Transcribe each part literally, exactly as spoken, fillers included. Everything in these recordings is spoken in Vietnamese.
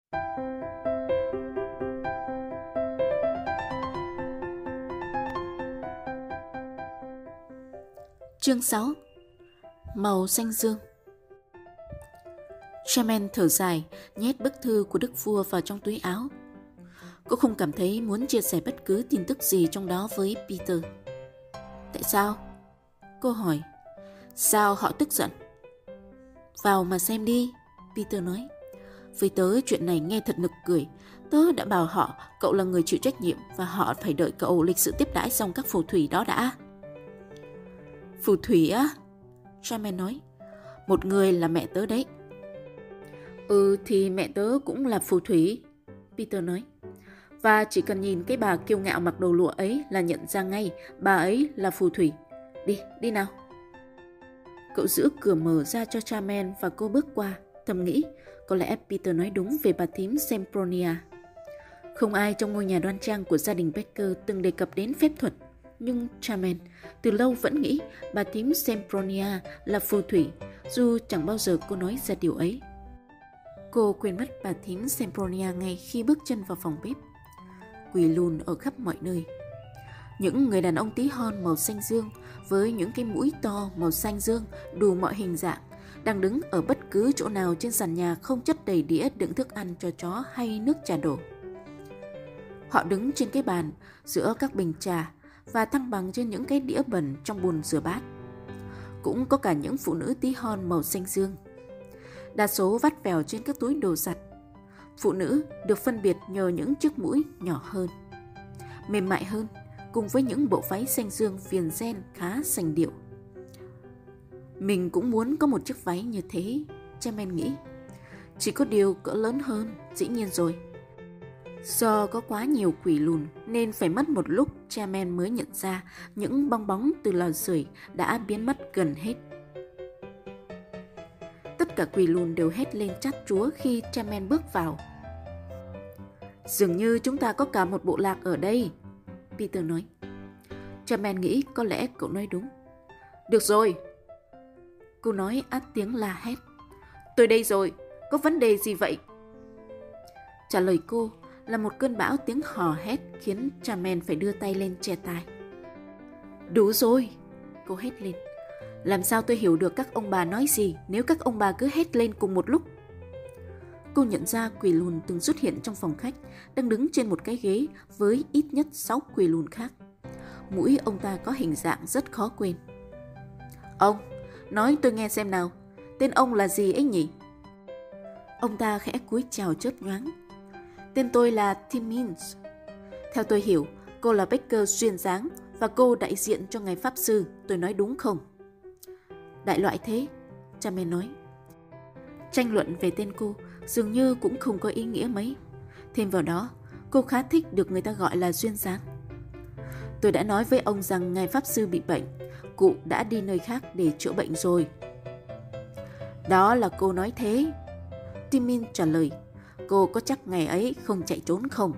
Chương sáu. Màu xanh dương. Charmaine thở dài, nhét bức thư của đức vua vào trong túi áo. Cô không cảm thấy muốn chia sẻ bất cứ tin tức gì trong đó với Peter. Tại sao? Cô hỏi. Sao họ tức giận? Vào mà xem đi, Peter nói. Với tớ chuyện này nghe thật nực cười. Tớ đã bảo họ cậu là người chịu trách nhiệm và họ phải đợi cậu lịch sự tiếp đãi xong các phù thủy đó đã. Phù thủy á? Charmaine nói. Một người là mẹ tớ đấy. Ừ thì mẹ tớ cũng là phù thủy, Peter nói. Và chỉ cần nhìn cái bà kiêu ngạo mặc đồ lụa ấy là nhận ra ngay bà ấy là phù thủy. Đi, đi nào. Cậu giữ cửa mở ra cho Charmaine và cô bước qua, thầm nghĩ có lẽ Peter nói đúng về bà thím Sempronia. Không ai trong ngôi nhà đoan trang của gia đình Becker từng đề cập đến phép thuật, nhưng Charmaine từ lâu vẫn nghĩ bà thím Sempronia là phù thủy, dù chẳng bao giờ cô nói ra điều ấy. Cô quên mất bà thím Sempronia ngay khi bước chân vào phòng bếp. Quỷ lùn ở khắp mọi nơi. Những người đàn ông tí hon màu xanh dương với những cái mũi to màu xanh dương đủ mọi hình dạng đang đứng ở bất cứ chỗ nào trên sàn nhà không chất đầy đĩa đựng thức ăn cho chó hay nước trà đổ. Họ đứng trên cái bàn giữa các bình trà và thăng bằng trên những cái đĩa bẩn trong bồn rửa bát. Cũng có cả những phụ nữ tí hon màu xanh dương. Đa số vắt vẻo trên các túi đồ giặt. Phụ nữ được phân biệt nhờ những chiếc mũi nhỏ hơn, mềm mại hơn, cùng với những bộ váy xanh dương viền ren khá sành điệu. Mình cũng muốn có một chiếc váy như thế, Charmaine nghĩ. Chỉ có điều cỡ lớn hơn, dĩ nhiên rồi. Do có quá nhiều quỷ lùn nên phải mất một lúc Charmaine mới nhận ra những bong bóng từ lò sưởi đã biến mất gần hết. Tất cả quỷ lùn đều hét lên chát chúa khi Charmaine bước vào. Dường như chúng ta có cả một bộ lạc ở đây, Peter nói. Charmaine nghĩ có lẽ cậu nói đúng. Được rồi, cô nói át tiếng la hét. Tôi đây rồi, có vấn đề gì vậy? Trả lời cô là một cơn bão tiếng hò hét khiến Charmaine phải đưa tay lên che tai. Đủ rồi, cô hét lên. Làm sao tôi hiểu được các ông bà nói gì nếu các ông bà cứ hét lên cùng một lúc? Cô nhận ra quỷ lùn từng xuất hiện trong phòng khách, đang đứng trên một cái ghế với ít nhất sáu quỷ lùn khác. Mũi ông ta có hình dạng rất khó quên. Ông, nói tôi nghe xem nào, tên ông là gì ấy nhỉ? Ông ta khẽ cúi chào chớp nhoáng. Tên tôi là Timmins. Theo tôi hiểu, cô là Becker duyên dáng và cô đại diện cho ngài Pháp Sư, tôi nói đúng không? Đại loại thế, Charmaine nói. Tranh luận về tên cô dường như cũng không có ý nghĩa mấy. Thêm vào đó, cô khá thích được người ta gọi là duyên dáng. Tôi đã nói với ông rằng ngài Pháp Sư bị bệnh, cụ đã đi nơi khác để chữa bệnh rồi. Đó là cô nói thế, Timmins trả lời. Cô có chắc ngày ấy không chạy trốn không?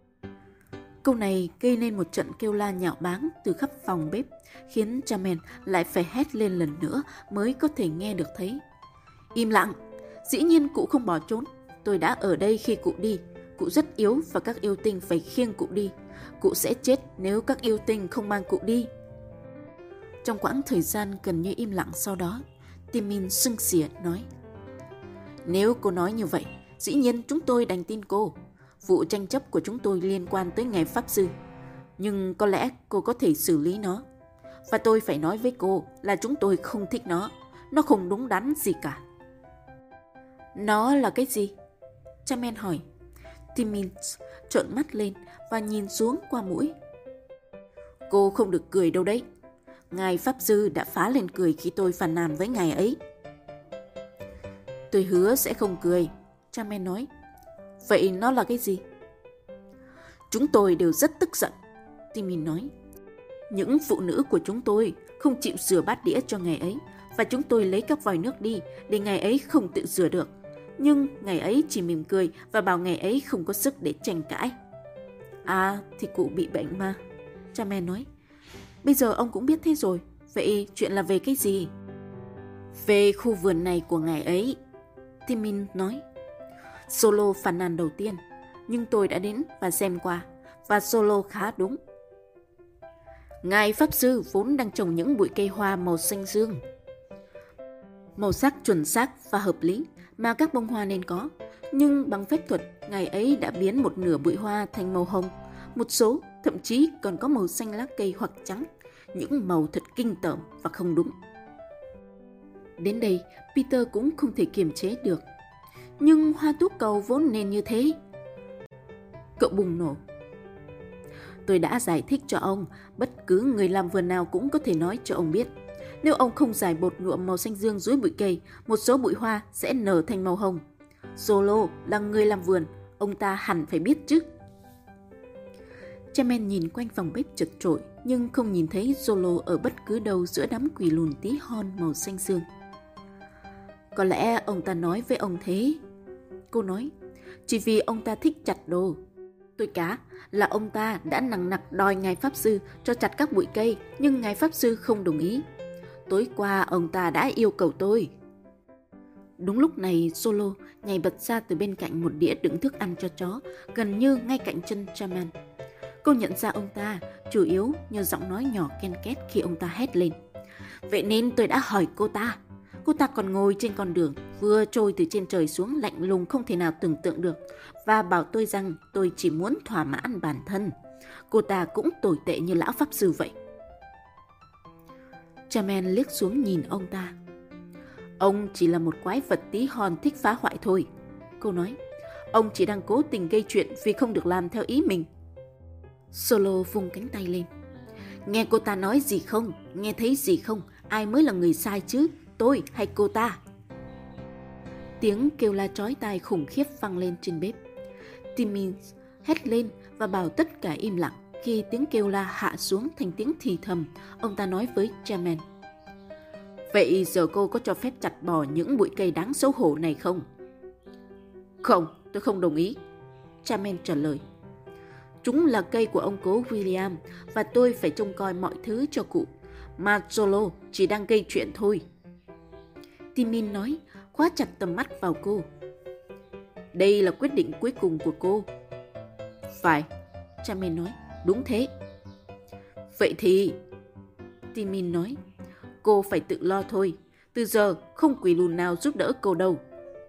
Câu này gây nên một trận kêu la nhạo báng từ khắp phòng bếp, khiến Charmaine lại phải hét lên lần nữa mới có thể nghe được thấy. Im lặng! Dĩ nhiên cụ không bỏ trốn. Tôi đã ở đây khi cụ đi. Cụ rất yếu và các yêu tinh phải khiêng cụ đi. Cụ sẽ chết nếu các yêu tinh không mang cụ đi. Trong quãng thời gian gần như im lặng sau đó, Timmins sưng xỉa nói. Nếu cô nói như vậy, dĩ nhiên chúng tôi đành tin cô. Vụ tranh chấp của chúng tôi liên quan tới ngài Pháp Sư. Nhưng có lẽ cô có thể xử lý nó. Và tôi phải nói với cô là chúng tôi không thích nó. Nó không đúng đắn gì cả. Nó là cái gì? Charmaine hỏi. Timmins trợn mắt lên và nhìn xuống qua mũi. Cô không được cười đâu đấy. Ngài Pháp Sư đã phá lên cười khi tôi phàn nàn với ngài ấy. Tôi hứa sẽ không cười, Charmaine nói. Vậy nó là cái gì? Chúng tôi đều rất tức giận, Timmins nói. Những phụ nữ của chúng tôi không chịu rửa bát đĩa cho ngài ấy và chúng tôi lấy các vòi nước đi để ngài ấy không tự rửa được. Nhưng ngài ấy chỉ mỉm cười và bảo ngài ấy không có sức để tranh cãi. À, thì cụ bị bệnh mà, Charmaine nói. Bây giờ ông cũng biết thế rồi. Vậy chuyện là về cái gì? Về khu vườn này của ngài ấy, Timmins nói. Solo phàn nàn đầu tiên, nhưng tôi đã đến và xem qua, và Solo khá đúng. Ngài Pháp Sư vốn đang trồng những bụi cây hoa màu xanh dương. Màu sắc chuẩn xác và hợp lý mà các bông hoa nên có. Nhưng bằng phép thuật, Ngài ấy đã biến một nửa bụi hoa thành màu hồng. Một số thậm chí còn có màu xanh lá cây hoặc trắng. Những màu thật kinh tởm và không đúng. Đến đây, Peter cũng không thể kiềm chế được. Nhưng hoa tú cầu vốn nên như thế. Cậu bùng nổ. Tôi đã giải thích cho ông, bất cứ người làm vườn nào cũng có thể nói cho ông biết. Nếu ông không rải bột nhuộm màu xanh dương dưới bụi cây, một số bụi hoa sẽ nở thành màu hồng. Solo là người làm vườn, ông ta hẳn phải biết chứ. Chairman nhìn quanh phòng bếp chật chội, nhưng không nhìn thấy Solo ở bất cứ đâu giữa đám quỷ lùn tí hon màu xanh dương. Có lẽ ông ta nói với ông thế. Cô nói, chỉ vì ông ta thích chặt đồ. Tôi cá là ông ta đã nằng nặc đòi Ngài Pháp Sư cho chặt các bụi cây, nhưng Ngài Pháp Sư không đồng ý. Tối qua ông ta đã yêu cầu tôi. Đúng lúc này, Solo nhảy bật ra từ bên cạnh một đĩa đựng thức ăn cho chó, gần như ngay cạnh chân Chairman. Cô nhận ra ông ta, chủ yếu nhờ giọng nói nhỏ ken két khi ông ta hét lên. Vậy nên tôi đã hỏi cô ta. Cô ta còn ngồi trên con đường, vừa trôi từ trên trời xuống lạnh lùng không thể nào tưởng tượng được, và bảo tôi rằng tôi chỉ muốn thỏa mãn bản thân. Cô ta cũng tồi tệ như lão Pháp Sư vậy. Chairman liếc xuống nhìn ông ta. Ông chỉ là một quái vật tí hon thích phá hoại thôi. Cô nói, ông chỉ đang cố tình gây chuyện vì không được làm theo ý mình. Solo vung cánh tay lên. Nghe cô ta nói gì không? Nghe thấy gì không? Ai mới là người sai chứ? Tôi hay cô ta? Tiếng kêu la chói tai khủng khiếp vang lên trên bếp. Timmins hét lên và bảo tất cả im lặng. Khi tiếng kêu la hạ xuống thành tiếng thì thầm, ông ta nói với Chairman. Vậy giờ cô có cho phép chặt bỏ những bụi cây đáng xấu hổ này không? Không, tôi không đồng ý. Chairman trả lời. Chúng là cây của ông cố William và tôi phải trông coi mọi thứ cho cụ. Mà Solo chỉ đang gây chuyện thôi. Timin nói, khóa chặt tầm mắt vào cô. Đây là quyết định cuối cùng của cô. Phải, Chairman nói, đúng thế. Vậy thì, Timin nói, cô phải tự lo thôi. Từ giờ không quỷ lùn nào giúp đỡ cô đâu.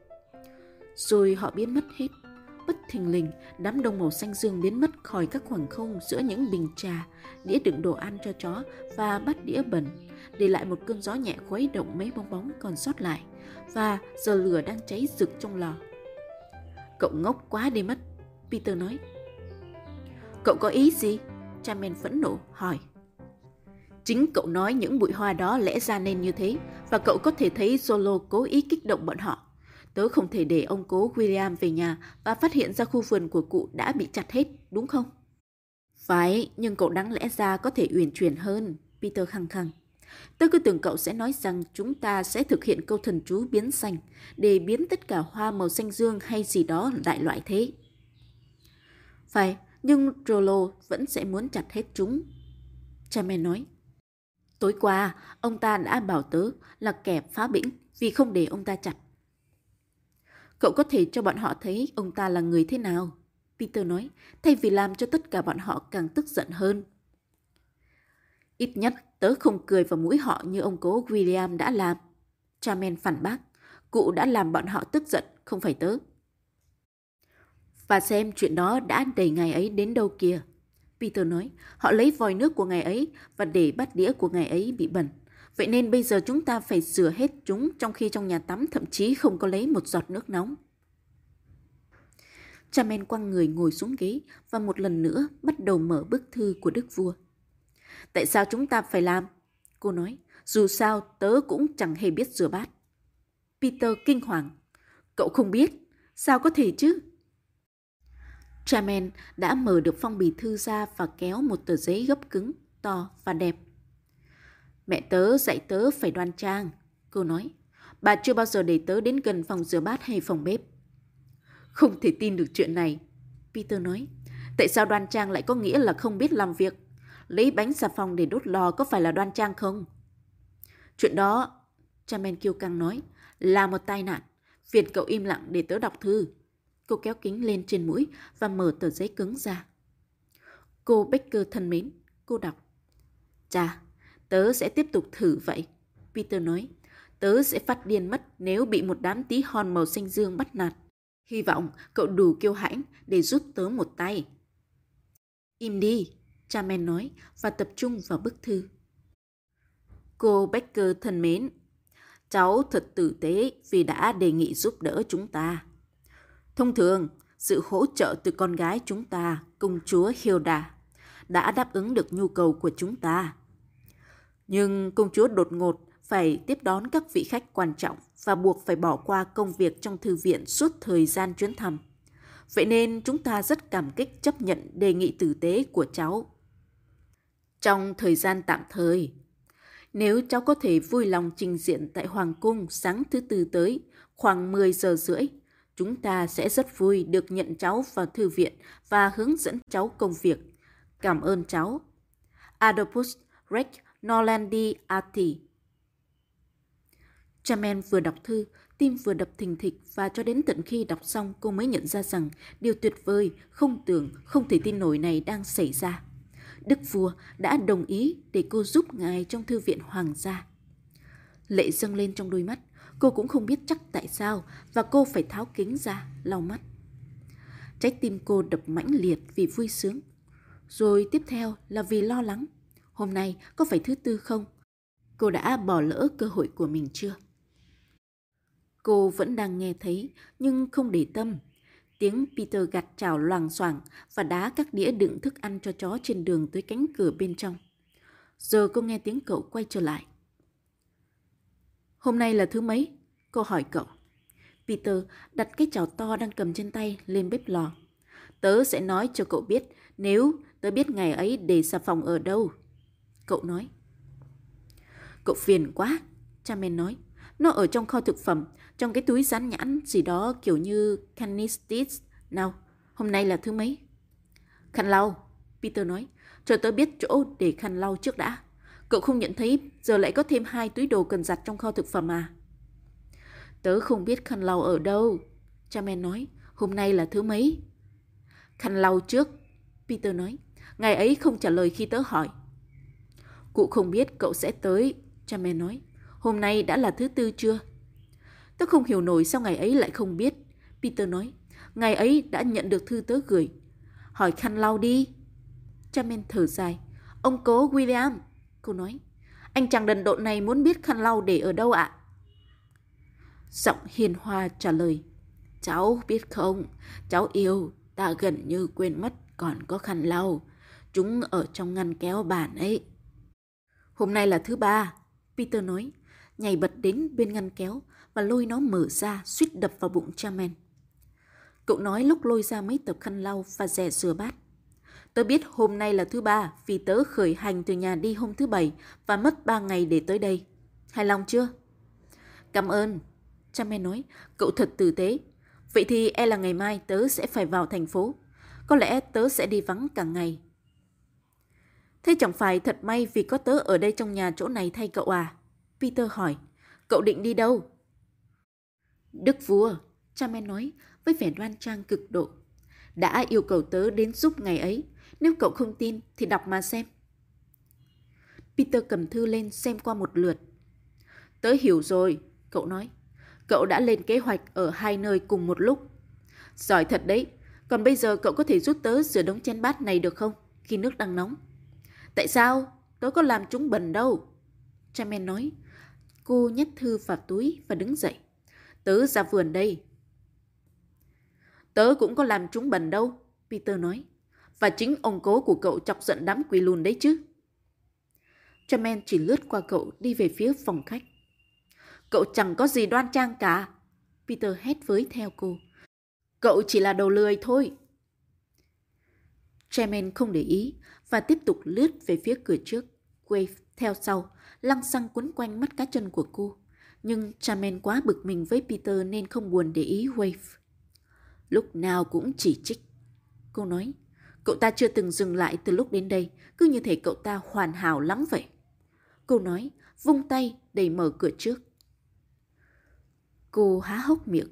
Rồi họ biến mất hết. Bất thình lình, đám đông màu xanh dương biến mất khỏi các khoảng không giữa những bình trà, đĩa đựng đồ ăn cho chó và bát đĩa bẩn, để lại một cơn gió nhẹ khuấy động mấy bong bóng còn sót lại, và giờ lửa đang cháy rực trong lò. Cậu ngốc quá đi mất, Peter nói. Cậu có ý gì? Chairman phẫn nộ hỏi. Chính cậu nói những bụi hoa đó lẽ ra nên như thế, và cậu có thể thấy Solo cố ý kích động bọn họ. Tớ không thể để ông cố William về nhà và phát hiện ra khu vườn của cụ đã bị chặt hết, đúng không? Phải, nhưng cậu đáng lẽ ra có thể uyển chuyển hơn, Peter khăng khăng. Tớ cứ tưởng cậu sẽ nói rằng chúng ta sẽ thực hiện câu thần chú biến xanh để biến tất cả hoa màu xanh dương hay gì đó đại loại thế. Phải, nhưng Rollo vẫn sẽ muốn chặt hết chúng, Chairman nói. Tối qua, ông ta đã bảo tớ là kẻ phá bĩnh vì không để ông ta chặt. Cậu có thể cho bọn họ thấy ông ta là người thế nào, Peter nói, thay vì làm cho tất cả bọn họ càng tức giận hơn. Ít nhất tớ không cười vào mũi họ như ông cố William đã làm. Chairman phản bác, cụ đã làm bọn họ tức giận, không phải tớ. Và xem chuyện đó đã đẩy ngài ấy đến đâu kìa, Peter nói. Họ lấy vòi nước của ngài ấy và để bát đĩa của ngài ấy bị bẩn. Vậy nên bây giờ chúng ta phải rửa hết chúng, trong khi trong nhà tắm thậm chí không có lấy một giọt nước nóng. Chairman quăng người ngồi xuống ghế và một lần nữa bắt đầu mở bức thư của đức vua. Tại sao chúng ta phải làm? Cô nói, dù sao tớ cũng chẳng hề biết rửa bát. Peter kinh hoàng. Cậu không biết? Sao có thể chứ? Chairman đã mở được phong bì thư ra và kéo một tờ giấy gấp cứng, to và đẹp. Mẹ tớ dạy tớ phải đoan trang, cô nói. Bà chưa bao giờ để tớ đến gần phòng rửa bát hay phòng bếp. Không thể tin được chuyện này, Peter nói. Tại sao đoan trang lại có nghĩa là không biết làm việc? Lấy bánh xà phòng để đốt lò có phải là đoan trang không? Chuyện đó, Chairman kiêu căng nói, là một tai nạn. Phiền cậu im lặng để tớ đọc thư. Cô kéo kính lên trên mũi và mở tờ giấy cứng ra. Cô Baker thân mến, cô đọc. Chà, tớ sẽ tiếp tục thử vậy, Peter nói. Tớ sẽ phát điên mất nếu bị một đám tí hon màu xanh dương bắt nạt. Hy vọng cậu đủ kiêu hãnh để giúp tớ một tay. Im đi, Chairman nói và tập trung vào bức thư. Cô Baker thân mến, cháu thật tử tế vì đã đề nghị giúp đỡ chúng ta. Thông thường, sự hỗ trợ từ con gái chúng ta, công chúa Hilda, đã đáp ứng được nhu cầu của chúng ta. Nhưng công chúa đột ngột phải tiếp đón các vị khách quan trọng và buộc phải bỏ qua công việc trong thư viện suốt thời gian chuyến thăm. Vậy nên chúng ta rất cảm kích chấp nhận đề nghị tử tế của cháu. Trong thời gian tạm thời, nếu cháu có thể vui lòng trình diện tại Hoàng cung sáng thứ Tư tới khoảng mười giờ rưỡi, chúng ta sẽ rất vui được nhận cháu vào thư viện và hướng dẫn cháu công việc. Cảm ơn cháu. Adolphus Rex Norlandi Arti. Chairman vừa đọc thư, tim vừa đập thình thịch và cho đến tận khi đọc xong cô mới nhận ra rằng điều tuyệt vời, không tưởng, không thể tin nổi này đang xảy ra. Đức vua đã đồng ý để cô giúp ngài trong thư viện hoàng gia. Lệ dâng lên trong đôi mắt, cô cũng không biết chắc tại sao và cô phải tháo kính ra, lau mắt. Trái tim cô đập mãnh liệt vì vui sướng. Rồi tiếp theo là vì lo lắng. Hôm nay có phải thứ Tư không? Cô đã bỏ lỡ cơ hội của mình chưa? Cô vẫn đang nghe thấy nhưng không để tâm. Tiếng Peter gạt chảo loàng xoảng và đá các đĩa đựng thức ăn cho chó trên đường tới cánh cửa bên trong. Giờ cô nghe tiếng cậu quay trở lại. Hôm nay là thứ mấy? Cô hỏi cậu. Peter đặt cái chảo to đang cầm trên tay lên bếp lò. Tớ sẽ nói cho cậu biết nếu tớ biết ngày ấy để xà phòng ở đâu. Cậu nói. Cậu phiền quá, Chairman nói. Nó ở trong kho thực phẩm, trong cái túi dán nhãn gì đó kiểu như Canistis. Nào, hôm nay là thứ mấy? Khăn lau, Peter nói. Cho tớ biết chỗ để khăn lau trước đã. Cậu không nhận thấy giờ lại có thêm hai túi đồ cần giặt trong kho thực phẩm à? Tớ không biết khăn lau ở đâu, Chairman nói. Hôm nay là thứ mấy? Khăn lau trước, Peter nói. Ngày ấy không trả lời khi tớ hỏi. Cụ không biết cậu sẽ tới, Chairman nói. Hôm nay đã là thứ Tư chưa? Tớ không hiểu nổi sao ngày ấy lại không biết, Peter nói. Ngày ấy đã nhận được thư tớ gửi. Hỏi khăn lau đi. Chairman thở dài. Ông cố William, cô nói. Anh chàng đần độn này muốn biết khăn lau để ở đâu ạ? Giọng hiền hòa trả lời. Cháu biết không, cháu yêu, ta gần như quên mất còn có khăn lau. Chúng ở trong ngăn kéo bàn ấy. Hôm nay là thứ Ba, Peter nói, nhảy bật đến bên ngăn kéo và lôi nó mở ra suýt đập vào bụng Chairman. Cậu nói lúc lôi ra mấy tập khăn lau và rẻ rửa bát. Tớ biết hôm nay là thứ Ba vì tớ khởi hành từ nhà đi hôm thứ Bảy và mất ba ngày để tới đây. Hài lòng chưa? Cảm ơn, Chairman nói, cậu thật tử tế. Vậy thì e là ngày mai tớ sẽ phải vào thành phố. Có lẽ tớ sẽ đi vắng cả ngày. Thế chẳng phải thật may vì có tớ ở đây trong nhà chỗ này thay cậu à? Peter hỏi. Cậu định đi đâu? Đức vua, Chairman nói với vẻ đoan trang cực độ, đã yêu cầu tớ đến giúp ngày ấy. Nếu cậu không tin thì đọc mà xem. Peter cầm thư lên xem qua một lượt. Tớ hiểu rồi, cậu nói. Cậu đã lên kế hoạch ở hai nơi cùng một lúc. Giỏi thật đấy. Còn bây giờ cậu có thể giúp tớ rửa đống chén bát này được không? Khi nước đang nóng. Tại sao? Tớ có làm chúng bẩn đâu. Chairman nói. Cô nhét thư vào túi và đứng dậy. Tớ ra vườn đây. Tớ cũng có làm chúng bẩn đâu, Peter nói. Và chính ông cố của cậu chọc giận đám quỷ lùn đấy chứ. Chairman chỉ lướt qua cậu đi về phía phòng khách. Cậu chẳng có gì đoan trang cả, Peter hét với theo cô. Cậu chỉ là đồ lười thôi. Chairman không để ý và tiếp tục lướt về phía cửa trước. Wave theo sau, lăng xăng quấn quanh mắt cá chân của cô. Nhưng Chairman quá bực mình với Peter nên không buồn để ý Wave. Lúc nào cũng chỉ trích. Cô nói, cậu ta chưa từng dừng lại từ lúc đến đây, cứ như thể cậu ta hoàn hảo lắm vậy. Cô nói, vung tay đẩy mở cửa trước. Cô há hốc miệng.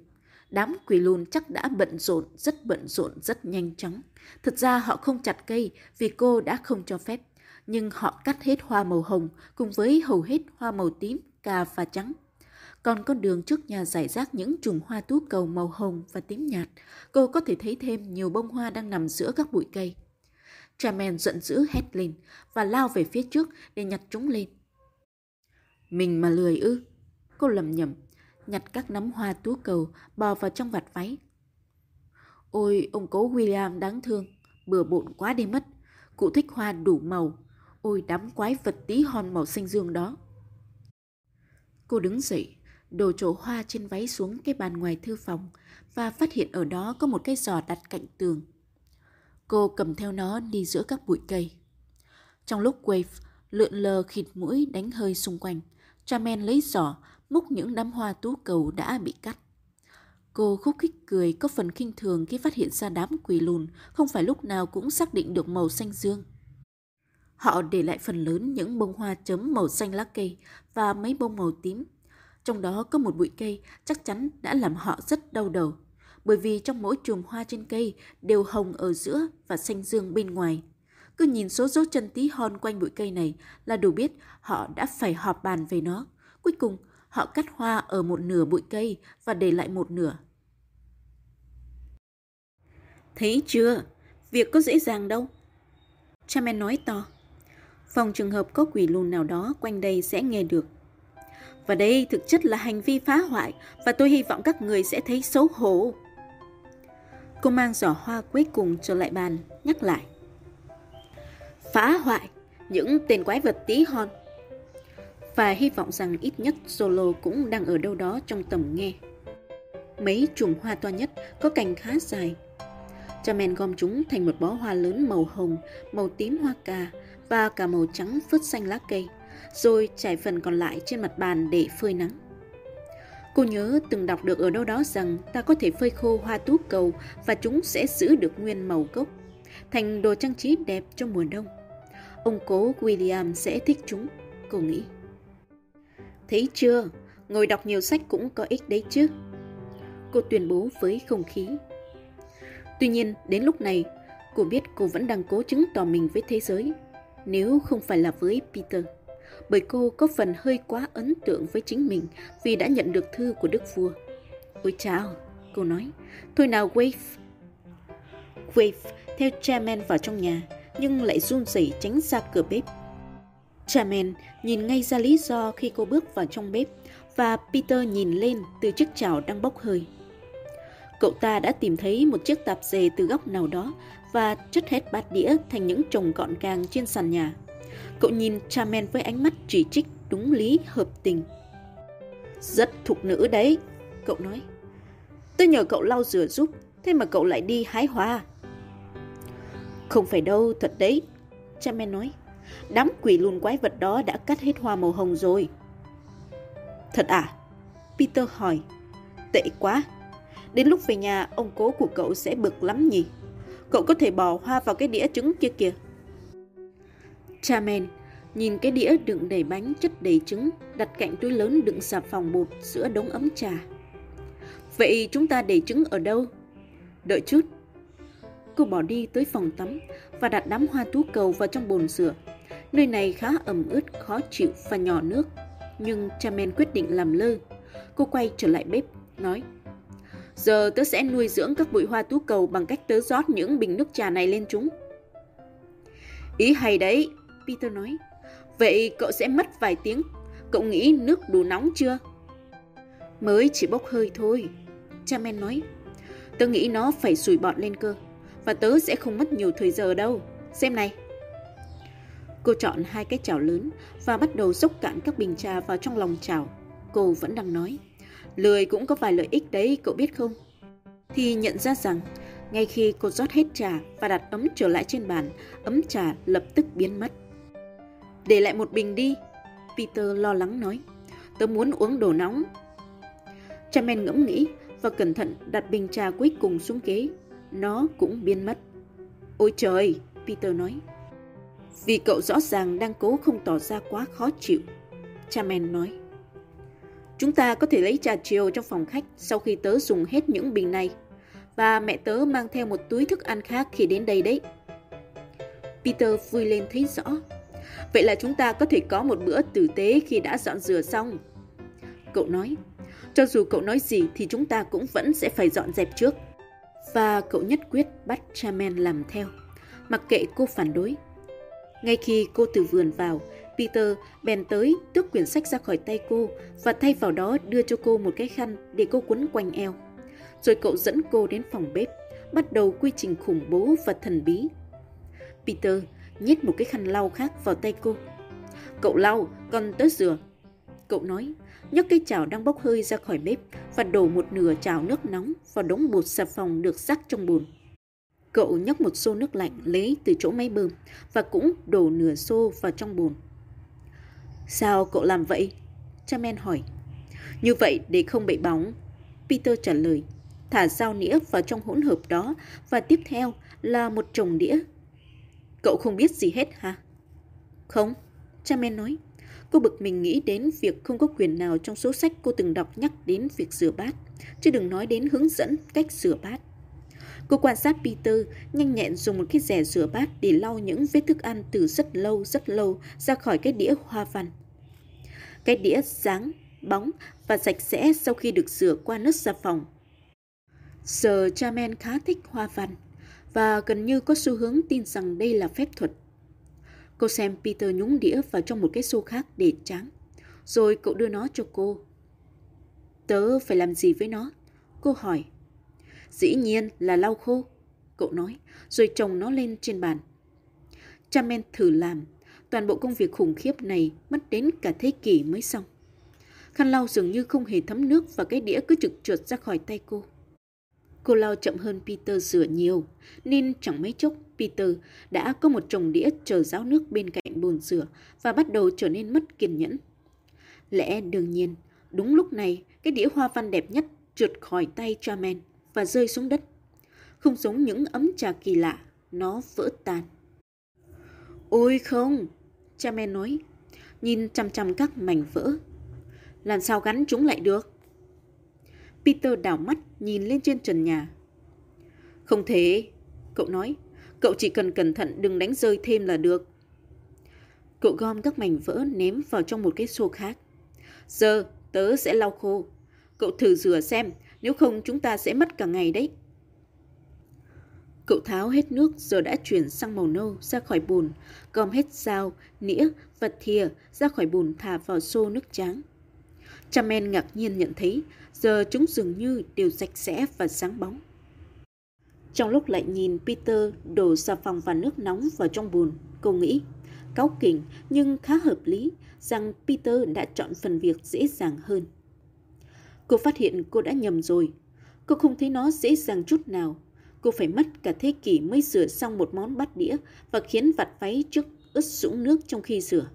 Đám quỷ lùn chắc đã bận rộn, rất bận rộn, rất nhanh chóng. Thực ra họ không chặt cây vì cô đã không cho phép, nhưng họ cắt hết hoa màu hồng cùng với hầu hết hoa màu tím, cà và trắng. Còn con đường trước nhà rải rác những chùm hoa tú cầu màu hồng và tím nhạt. Cô có thể thấy thêm nhiều bông hoa đang nằm giữa các bụi cây. Tremaine giận dữ hét lên và lao về phía trước để nhặt chúng lên. Mình mà lười ư? Cô lầm nhầm, nhặt các nắm hoa tú cầu bò vào trong vạt váy. Ôi, ông cố William đáng thương, bừa bộn quá đi mất. Cụ thích hoa đủ màu. Ôi, đám quái vật tí hon màu xanh dương đó. Cô đứng dậy, đổ chỗ hoa trên váy xuống cái bàn ngoài thư phòng và phát hiện ở đó có một cái giỏ đặt cạnh tường. Cô cầm theo nó đi giữa các bụi cây. Trong lúc Wave lượn lờ khịt mũi đánh hơi xung quanh, Tremaine lấy giỏ múc những đám hoa tú cầu đã bị cắt. Cô khúc khích cười có phần khinh thường khi phát hiện ra đám quỷ lùn không phải lúc nào cũng xác định được màu xanh dương. Họ để lại phần lớn những bông hoa chấm màu xanh lá cây và mấy bông màu tím. Trong đó có một bụi cây chắc chắn đã làm họ rất đau đầu, bởi vì trong mỗi chùm hoa trên cây đều hồng ở giữa và xanh dương bên ngoài. Cứ nhìn số dấu chân tí hon quanh bụi cây này là đủ biết họ đã phải họp bàn về nó. Cuối cùng, họ cắt hoa ở một nửa bụi cây và để lại một nửa. Thấy chưa? Việc có dễ dàng đâu. Tremaine nói to. Phòng trường hợp có quỷ lùn nào đó quanh đây sẽ nghe được. Và đây thực chất là hành vi phá hoại và tôi hy vọng các người sẽ thấy xấu hổ. Cô mang giỏ hoa cuối cùng trở lại bàn, nhắc lại. Phá hoại, những tên quái vật tí hon. Và hy vọng rằng ít nhất Solo cũng đang ở đâu đó trong tầm nghe. Mấy chùm hoa to nhất có cành khá dài. Tremaine gom chúng thành một bó hoa lớn màu hồng, màu tím hoa cà và cả màu trắng phớt xanh lá cây, rồi trải phần còn lại trên mặt bàn để phơi nắng. Cô nhớ từng đọc được ở đâu đó rằng ta có thể phơi khô hoa tú cầu và chúng sẽ giữ được nguyên màu gốc, thành đồ trang trí đẹp trong mùa đông. Ông cố William sẽ thích chúng, cô nghĩ. Thấy chưa, ngồi đọc nhiều sách cũng có ích đấy chứ, cô tuyên bố với không khí. Tuy nhiên, đến lúc này, cô biết cô vẫn đang cố chứng tỏ mình với thế giới, nếu không phải là với Peter, bởi cô có phần hơi quá ấn tượng với chính mình vì đã nhận được thư của Đức Vua. Ôi chao, cô nói, thôi nào Wave. Wave theo Tremaine vào trong nhà, nhưng lại run rẩy tránh ra cửa bếp. Tremaine nhìn ngay ra lý do khi cô bước vào trong bếp, và Peter nhìn lên từ chiếc chảo đang bốc hơi. Cậu ta đã tìm thấy một chiếc tạp dề từ góc nào đó và chất hết bát đĩa thành những chồng gọn gàng trên sàn nhà. Cậu nhìn Tremaine với ánh mắt chỉ trích đúng lý hợp tình. Rất thục nữ đấy, cậu nói. Tôi nhờ cậu lau rửa giúp, thế mà cậu lại đi hái hoa. Không phải đâu, thật đấy, Tremaine nói. Đám quỷ lùn quái vật đó đã cắt hết hoa màu hồng rồi. Thật à? Peter hỏi. Tệ quá. Đến lúc về nhà, ông cố của cậu sẽ bực lắm nhỉ? Cậu có thể bỏ hoa vào cái đĩa trứng kia kìa. Tremaine nhìn cái đĩa đựng đầy bánh chất đầy trứng đặt cạnh túi lớn đựng xà phòng bột giữa đống ấm trà. Vậy chúng ta để trứng ở đâu? Đợi chút. Cô bỏ đi tới phòng tắm và đặt đám hoa tú cầu vào trong bồn rửa. Nơi này khá ẩm ướt, khó chịu và nhỏ nước. Nhưng Tremaine quyết định làm lơ. Cô quay trở lại bếp, nói. Giờ tớ sẽ nuôi dưỡng các bụi hoa tú cầu bằng cách tớ rót những bình nước trà này lên chúng. Ý hay đấy, Peter nói. Vậy cậu sẽ mất vài tiếng. Cậu nghĩ nước đủ nóng chưa? Mới chỉ bốc hơi thôi, Tremaine nói. Tớ nghĩ nó phải sùi bọt lên cơ. Và tớ sẽ không mất nhiều thời giờ đâu. Xem này. Cô chọn hai cái chảo lớn và bắt đầu dốc cạn các bình trà vào trong lòng chảo. Cô vẫn đang nói. Lười cũng có vài lợi ích đấy, cậu biết không? Thì nhận ra rằng, ngay khi cô rót hết trà và đặt ấm trở lại trên bàn, ấm trà lập tức biến mất. Để lại một bình đi, Peter lo lắng nói. Tớ muốn uống đồ nóng. Tremaine ngẫm nghĩ và cẩn thận đặt bình trà cuối cùng xuống ghế. Nó cũng biến mất. Ôi trời, Peter nói. Vì cậu rõ ràng đang cố không tỏ ra quá khó chịu, Tremaine nói. Chúng ta có thể lấy trà chiều trong phòng khách sau khi tớ dùng hết những bình này. Và mẹ tớ mang theo một túi thức ăn khác khi đến đây đấy. Peter vui lên thấy rõ. Vậy là chúng ta có thể có một bữa tử tế khi đã dọn rửa xong. Cậu nói, cho dù cậu nói gì thì chúng ta cũng vẫn sẽ phải dọn dẹp trước. Và cậu nhất quyết bắt Charmaine làm theo, mặc kệ cô phản đối. Ngay khi cô từ vườn vào, Peter bèn tới tước quyển sách ra khỏi tay cô và thay vào đó đưa cho cô một cái khăn để cô quấn quanh eo. Rồi cậu dẫn cô đến phòng bếp, bắt đầu quy trình khủng bố và thần bí. Peter nhét một cái khăn lau khác vào tay cô. Cậu lau, còn tớ rửa. Cậu nói, nhấc cái chảo đang bốc hơi ra khỏi bếp và đổ một nửa chảo nước nóng vào đống bột xà phòng được rắc trong bồn. Cậu nhấc một xô nước lạnh lấy từ chỗ máy bơm và cũng đổ nửa xô vào trong bồn. Sao cậu làm vậy? Charmaine hỏi. Như vậy để không bị bóng. Peter trả lời. Thả dao nĩa vào trong hỗn hợp đó và tiếp theo là một chồng đĩa. Cậu không biết gì hết hả? Không, Charmaine nói. Cô bực mình nghĩ đến việc không có quyền nào trong số sách cô từng đọc nhắc đến việc rửa bát, chứ đừng nói đến hướng dẫn cách rửa bát. Cô quan sát Peter nhanh nhẹn dùng một cái rẻ rửa bát để lau những vết thức ăn từ rất lâu rất lâu ra khỏi cái đĩa hoa văn. Cái đĩa sáng, bóng và sạch sẽ sau khi được rửa qua nước xà phòng. Giờ Charmaine khá thích hoa văn và gần như có xu hướng tin rằng đây là phép thuật. Cô xem Peter nhúng đĩa vào trong một cái xô khác để tráng, rồi cậu đưa nó cho cô. Tớ phải làm gì với nó? Cô hỏi. Dĩ nhiên là lau khô, cậu nói, rồi chồng nó lên trên bàn. Charmaine thử làm, toàn bộ công việc khủng khiếp này mất đến cả thế kỷ mới xong. Khăn lau dường như không hề thấm nước và cái đĩa cứ trực trượt ra khỏi tay cô. Cô lau chậm hơn Peter rửa nhiều, nên chẳng mấy chốc Peter đã có một chồng đĩa chờ ráo nước bên cạnh bồn rửa và bắt đầu trở nên mất kiên nhẫn. Lẽ đương nhiên, đúng lúc này cái đĩa hoa văn đẹp nhất trượt khỏi tay Charmaine và rơi xuống đất. Không giống những ấm trà kỳ lạ, nó vỡ tan. Ôi không, Charmaine nói, nhìn chằm chằm các mảnh vỡ. Làm sao gắn chúng lại được? Peter đảo mắt nhìn lên trên trần nhà. Không thể, cậu nói, cậu chỉ cần cẩn thận đừng đánh rơi thêm là được. Cậu gom các mảnh vỡ ném vào trong một cái xô khác. Giờ tớ sẽ lau khô. Cậu thử rửa xem, nếu không chúng ta sẽ mất cả ngày đấy. Cậu tháo hết nước giờ đã chuyển sang màu nâu ra khỏi bồn, gom hết dao, nĩa và thìa ra khỏi bồn thả vào xô nước tráng. Charmaine ngạc nhiên nhận thấy giờ chúng dường như đều sạch sẽ và sáng bóng. Trong lúc lại nhìn Peter đổ xà phòng và nước nóng vào trong bồn, cô nghĩ, cáu kỉnh nhưng khá hợp lý, rằng Peter đã chọn phần việc dễ dàng hơn. Cô phát hiện cô đã nhầm rồi. Cô không thấy nó dễ dàng chút nào. Cô phải mất cả thế kỷ mới rửa xong một món bát đĩa và khiến vạt váy trước ướt sũng nước trong khi rửa.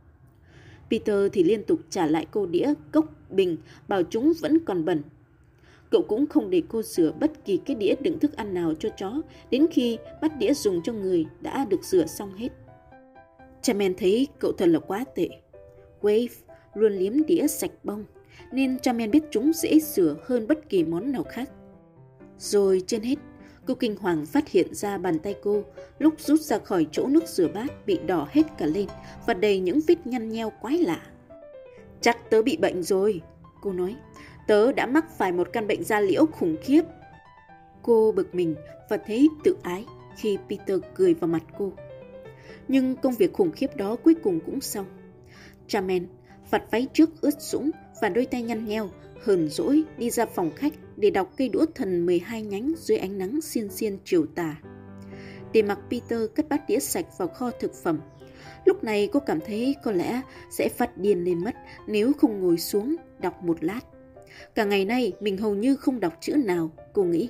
Peter thì liên tục trả lại cô đĩa, cốc, bình, bảo chúng vẫn còn bẩn. Cậu cũng không để cô rửa bất kỳ cái đĩa đựng thức ăn nào cho chó đến khi bát đĩa dùng cho người đã được rửa xong hết. Charmaine thấy cậu thật là quá tệ. Wave luôn liếm đĩa sạch bông, nên Charmaine biết chúng dễ rửa hơn bất kỳ món nào khác. Rồi trên hết, cô kinh hoàng phát hiện ra bàn tay cô lúc rút ra khỏi chỗ nước rửa bát bị đỏ hết cả lên và đầy những vết nhăn nheo quái lạ. Chắc tớ bị bệnh rồi, cô nói. Tớ đã mắc phải một căn bệnh da liễu khủng khiếp. Cô bực mình và thấy tự ái khi Peter cười vào mặt cô. Nhưng công việc khủng khiếp đó cuối cùng cũng xong. Charmaine vạt váy trước ướt sũng và đôi tay nhăn nheo, hờn dỗi đi ra phòng khách để đọc cây đũa thần mười hai nhánh dưới ánh nắng xiên xiên chiều tà. Để mặc Peter cất bát đĩa sạch vào kho thực phẩm. Lúc này cô cảm thấy có lẽ sẽ phát điên lên mất nếu không ngồi xuống đọc một lát. Cả ngày nay mình hầu như không đọc chữ nào, cô nghĩ.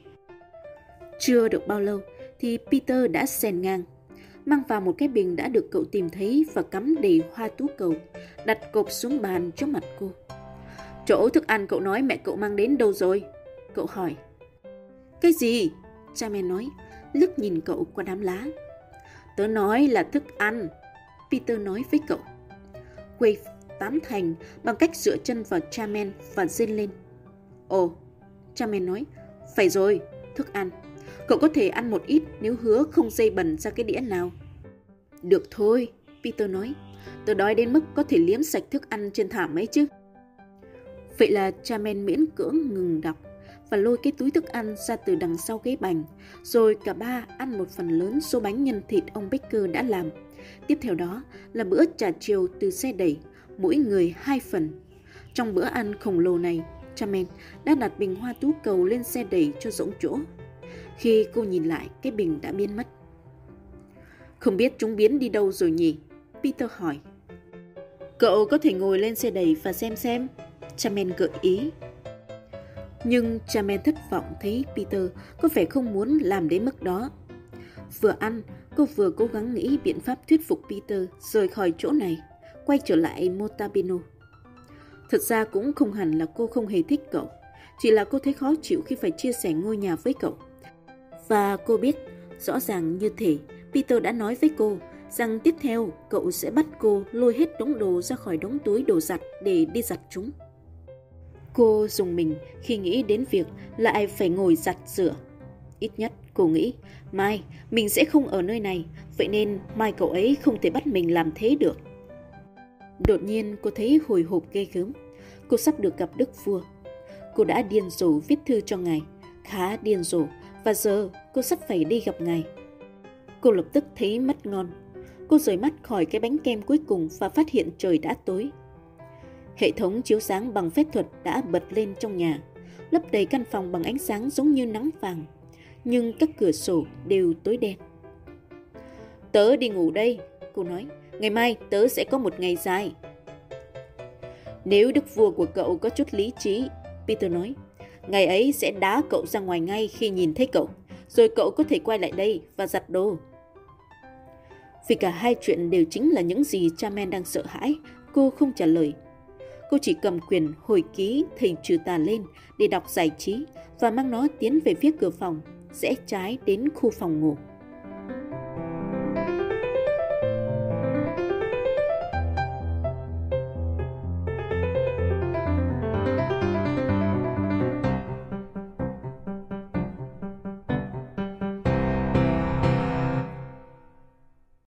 Chưa được bao lâu thì Peter đã xèn ngang, mang vào một cái bình đã được cậu tìm thấy và cắm đầy hoa tú cầu, đặt cộp xuống bàn trước mặt cô. Chỗ thức ăn cậu nói mẹ cậu mang đến đâu rồi? Cậu hỏi. Cái gì? Charmaine nói, liếc nhìn cậu qua đám lá. Tớ nói là thức ăn, Peter nói với cậu. Wave tán thành bằng cách dựa chân vào Chairman và rên lên. Ồ, Chairman nói, phải rồi, thức ăn. Cậu có thể ăn một ít nếu hứa không dây bẩn ra cái đĩa nào. Được thôi, Peter nói, tớ đói đến mức có thể liếm sạch thức ăn trên thảm ấy chứ. Vậy là Chairman miễn cưỡng ngừng đọc và lôi cái túi thức ăn ra từ đằng sau ghế bành, rồi cả ba ăn một phần lớn số bánh nhân thịt ông Baker đã làm. Tiếp theo đó là bữa trà chiều từ xe đẩy, mỗi người hai phần. Trong bữa ăn khổng lồ này, Chairman đã đặt bình hoa tú cầu lên xe đẩy cho rỗng chỗ. Khi cô nhìn lại, cái bình đã biến mất. Không biết chúng biến đi đâu rồi nhỉ? Peter hỏi. Cậu có thể ngồi lên xe đẩy và xem xem, Chairman gợi ý. Nhưng Chairman thất vọng thấy Peter có vẻ không muốn làm đến mức đó. Vừa ăn, cô vừa cố gắng nghĩ biện pháp thuyết phục Peter rời khỏi chỗ này, quay trở lại Montalbano. Thật ra cũng không hẳn là cô không hề thích cậu, chỉ là cô thấy khó chịu khi phải chia sẻ ngôi nhà với cậu. Và cô biết, rõ ràng như thể Peter đã nói với cô rằng tiếp theo cậu sẽ bắt cô lôi hết đống đồ ra khỏi đống túi đồ giặt để đi giặt chúng. Cô rùng mình khi nghĩ đến việc lại phải ngồi giặt rửa. Ít nhất cô nghĩ mai mình sẽ không ở nơi này, vậy nên mai cậu ấy không thể bắt mình làm thế được. Đột nhiên cô thấy hồi hộp ghê gớm. Cô sắp được gặp Đức Vua. Cô đã điên rồ viết thư cho ngài, khá điên rồ, và giờ cô sắp phải đi gặp ngài. Cô lập tức thấy mất ngon. Cô rời mắt khỏi cái bánh kem cuối cùng và phát hiện trời đã tối. Hệ thống chiếu sáng bằng phép thuật đã bật lên trong nhà, lấp đầy căn phòng bằng ánh sáng giống như nắng vàng, nhưng các cửa sổ đều tối đen. Tớ đi ngủ đây, cô nói. Ngày mai tớ sẽ có một ngày dài. Nếu đức vua của cậu có chút lý trí, Peter nói, ngày ấy sẽ đá cậu ra ngoài ngay khi nhìn thấy cậu, rồi cậu có thể quay lại đây và giặt đồ. Vì cả hai chuyện đều chính là những gì Chairman đang sợ hãi, cô không trả lời. Cô chỉ cầm quyền hồi ký thầy trừ tà lên để đọc giải trí và mang nó tiến về phía cửa phòng, rẽ trái đến khu phòng ngủ.